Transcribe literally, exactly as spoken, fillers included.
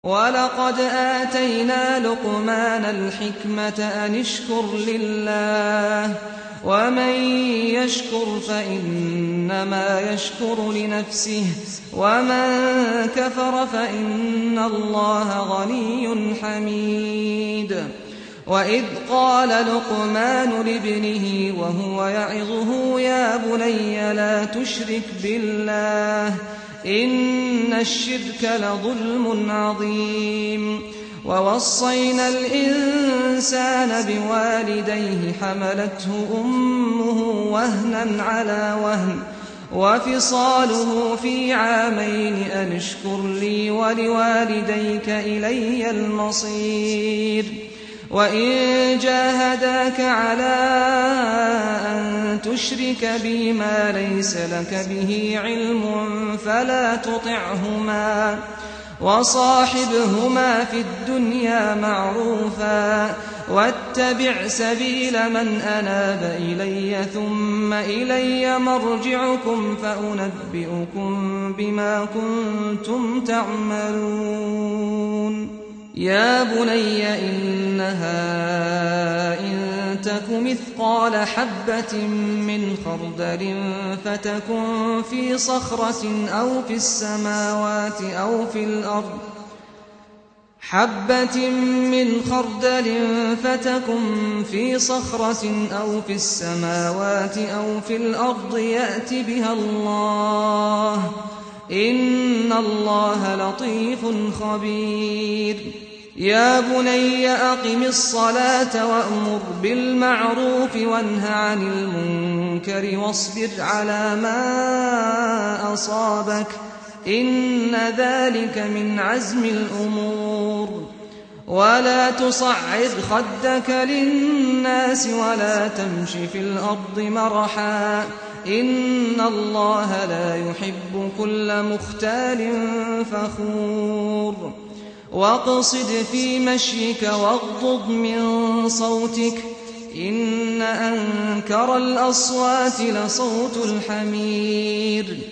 وَلَقَدْ آتَيْنَا لُقْمَانَ الْحِكْمَةَ أَنِ اشْكُرْ لِلَّهِ ۚ وَمَن يَشْكُرْ فَإِنَّمَا يَشْكُرُ لِنَفْسِهِ ۖ وَمَن كَفَرَ فَإِنَّ اللَّهَ غَنِيٌّ حَمِيدٌ. وَإِذْ قَالَ لُقْمَانُ لِابْنِهِ وَهُوَ يَعِظُهُ يَا بُنَيَّ لَا تُشْرِكْ بِاللَّهِ إِنَّ الشِّرْكَ لَظُلْمٌ عَظِيمٌ. وَوَصَّيْنَا الْإِنسَانَ بِوَالِدَيْهِ حَمَلَتْهُ أُمُّهُ وَهْنًا عَلَىٰ وَهْنٍ وَفِصَالُهُ فِي عَامَيْنِ أَنِ اشْكُرْ لِي وَلِوَالِدَيْكَ إِلَيَّ الْمَصِيرُ. وَإِن جَاهَدَاكَ عَلَىٰ أَن تُشْرِكَ بِي مَا لَيْسَ لَكَ بِهِ عِلْمٌ فَلَا تُطِعْهُمَا، وَصَاحِبْهُمَا فِي الدُّنْيَا مَعْرُوفًا، وَاتَّبِعْ سَبِيلَ مَنْ أَنَابَ إِلَيَّ ثُمَّ إِلَيَّ مَرْجِعُكُمْ فَأُنَبِّئُكُم بِمَا كُنتُمْ تَعْمَلُونَ. يَا بُنَيَّ إِنَّهَا إِن تَكُ مِثْقَالَ حَبَّةٍ مِّنْ خَرْدَلٍ فَتَكُن فِي صَخْرَةٍ أَوْ فِي السَّمَاوَاتِ أَوْ فِي الْأَرْضِ حَبَّةٍ مِّنْ خَرْدَلٍ فَتَكُن فِي صَخْرَةٍ أَوْ فِي السَّمَاوَاتِ أَوْ فِي الْأَرْضِ يَأْتِ بِهَا اللَّهُ ۚ إِنَّ اللَّهَ لَطِيفٌ خَبِيرٌ. يَا بُنَيَّ أَقِمِ الصَّلَاةَ وَأْمُرْ بِالْمَعْرُوفِ وَانْهَ عَنِ الْمُنكَرِ وَاصْبِرْ عَلَىٰ مَا أَصَابَكَ ۖ إِنَّ ذَٰلِكَ مِنْ عَزْمِ الْأُمُورِ. وَلَا تُصَعِّرْ خَدَّكَ لِلنَّاسِ وَلَا تَمْشِ فِي الْأَرْضِ مَرَحًا ۖ إِنَّ اللَّهَ لَا يُحِبُّ كُلَّ مُخْتَالٍ فَخُورٍ. وَاقْصِدْ فِي مَشْيِكَ وَاغْضُضْ مِن صَوْتِكَ ۚ إِنَّ أَنكَرَ الْأَصْوَاتِ لَصَوْتُ الْحَمِيرِ.